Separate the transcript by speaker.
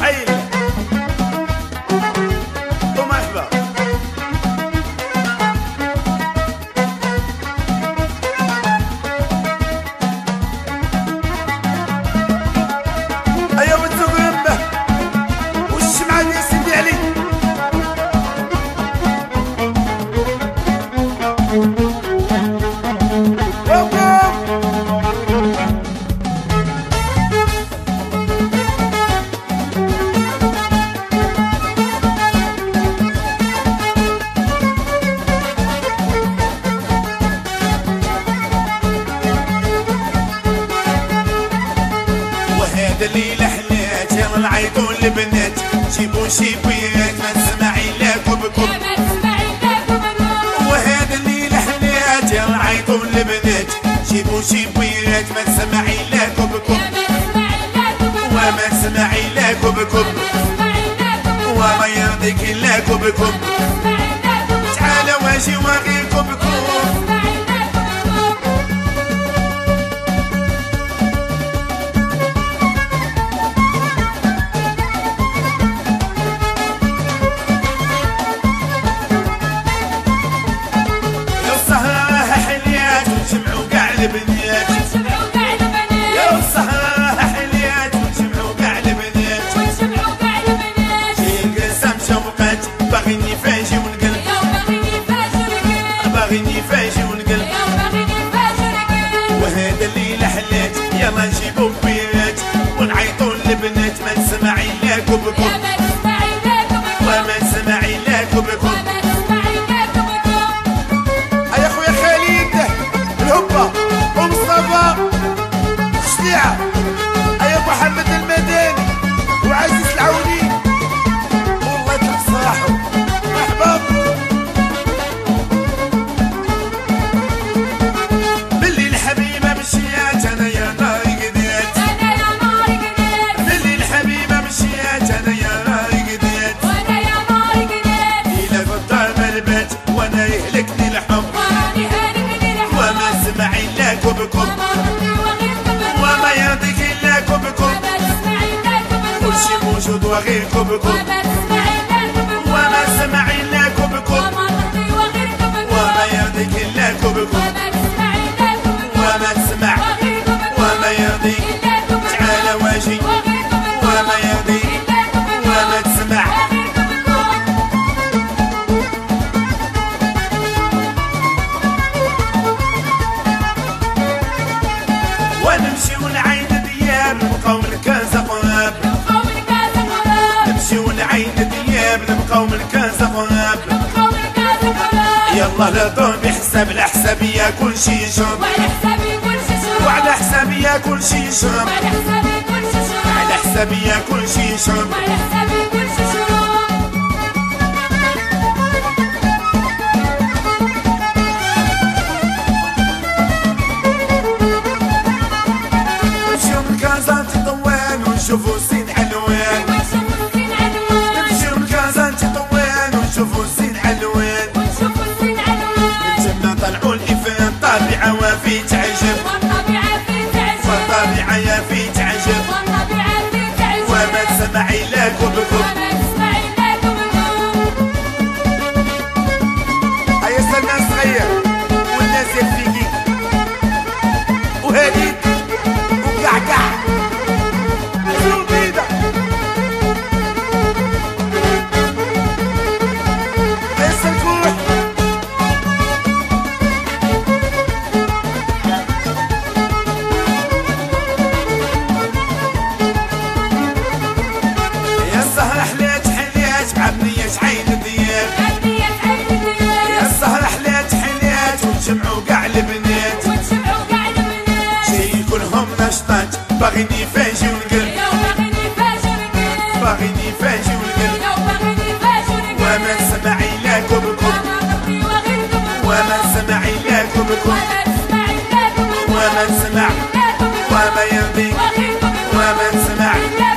Speaker 1: حيل ومرحبا. ايوا وتزوق يمه والشمعة ديال سيدي علي.
Speaker 2: هذا الليلة حلات يلا نعيطوا للبنات جيبوا شي بيات ما نسمعي لا كبكب. وهذا الليلة حلات يلا نعيطوا للبنات جيبوا شي بيات ما نسمعي لا كبكب. وما نسمعي لا كبكب وما يرضيك لا كبكب. تعال واجي واغي كبكب. البنات
Speaker 3: ونجمعوا كاع البنات
Speaker 2: يا الصحراء حليات ونجمعوا كاع البنات
Speaker 3: ونجمعوا كاع البنات.
Speaker 2: جاي القسم شوقات باغي نفاجئ ونقلب
Speaker 3: يا باغي نفاجئ ونقلب
Speaker 2: باغي نفاجئ ونقلب
Speaker 3: يا باغي نفاجئ ونقلب.
Speaker 2: وهذا الليلة حلات يلا نجيبوا بيات ونعيطوا للبنات ما نسمعي لا كبكب.
Speaker 3: يا ما تسمعي لا كبكب
Speaker 2: وما نسمعي لا كبكب.
Speaker 3: وما تسمعي لا كبكب.
Speaker 1: يا خويا خالد الهبة ومصطفى شليعة. ايا محمد المداني وعزيز العوني والله يطلق صراحه. مرحبا.
Speaker 2: باللي الحبيبة مشيات انا يا ناري قديت.
Speaker 3: انا يا ناري قديت.
Speaker 2: باللي الحبيبة مشيات انا يا ناري قديت.
Speaker 3: وانا يا ناري قديت.
Speaker 2: إلا قدام البيت وانا يهلكني الحب
Speaker 3: وراني هالكني الحب.
Speaker 2: وما سمعي لا كبكب.
Speaker 3: وما رضي وغير كبكب.
Speaker 2: وما يرضيك الا كبكب.
Speaker 3: وما تسمعي لا كبكب.
Speaker 2: كلشي موجود وغير كبكب.
Speaker 3: وما تسمعي لا كبكب.
Speaker 2: وما سمعي لا كبكب.
Speaker 3: وما رضي وغير كبكب.
Speaker 2: وما يرضيك الا كبكب.
Speaker 3: وما تسمعي لا كبكب.
Speaker 2: وما تسمع
Speaker 3: وغير كبكب.
Speaker 2: وما يرضيك
Speaker 3: إلا كبكب.
Speaker 2: تعال واجي
Speaker 3: وغير كبكب.
Speaker 2: وما يرضيك
Speaker 3: إلا كبكب.
Speaker 2: وما تسمع.
Speaker 3: وغير كبكب.
Speaker 2: ونمشي ونعيد دياب نبقاو من كازا قراب.
Speaker 3: نبقاو من كاسة قراب.
Speaker 2: نمشي ونعيد دياب نبقاو من كازا قراب.
Speaker 3: نبقاو من كاسة قراب.
Speaker 2: يلا لا دور بحساب الحسابية كلشي يشرب.
Speaker 3: وعلى حسابي كل شي شرب.
Speaker 2: وعلى حسابية كلشي يشرب.
Speaker 3: وعلى حسابي كل شي شرب.
Speaker 2: على حسابية كلشي يشرب.
Speaker 3: وعلى حسابي كل شي شرب.
Speaker 2: نمشيو من كازا تطوان ونشوفو سين علوان.
Speaker 3: ونشوفو الزين عنوان.
Speaker 2: نمشيو من كازا تطوان ونشوفو سين علوان.
Speaker 3: ونشوفو الزين عنوان.
Speaker 2: تما طلعو الإفان طابعة وفي تعجب.
Speaker 3: والطبيعة فيه تعجب.
Speaker 2: والطابعة يا في تعجب.
Speaker 3: والطبيعة فيه تعجب.
Speaker 2: وما تسمعي لا كبكب.
Speaker 3: وما تسمعي لا كبكب.
Speaker 1: ايا سلمان صغير والناس يفيكي وهاديك وكعكع شنو بيدا. ايا سلكوح
Speaker 2: يا السهرة حلات حلات بعبنية عين الدياب.
Speaker 3: عبنية عين الدياب.
Speaker 2: يا السهرة حلات حلات ونجمعو كاع البنات.
Speaker 3: ونجمعوا كاع البنات.
Speaker 2: جاي كلهم نشطات باغي نفاجئ ونقلب.
Speaker 3: يا باغي نفاجئ ونقلب.
Speaker 2: باغي نفاجئ ونقلب.
Speaker 3: يا باغي نفاجئ ونقلب.
Speaker 2: وما نسمعي لا كبكب.
Speaker 3: وما رضي وغير كبكب.
Speaker 2: وما نسمعي لا كبكب.
Speaker 3: وما تسمعي لا كبكب.
Speaker 2: وما نسمع
Speaker 3: لا كبكب.
Speaker 2: وما يرضيك
Speaker 3: وغير كبكب.
Speaker 2: وما نسمع.
Speaker 3: إلا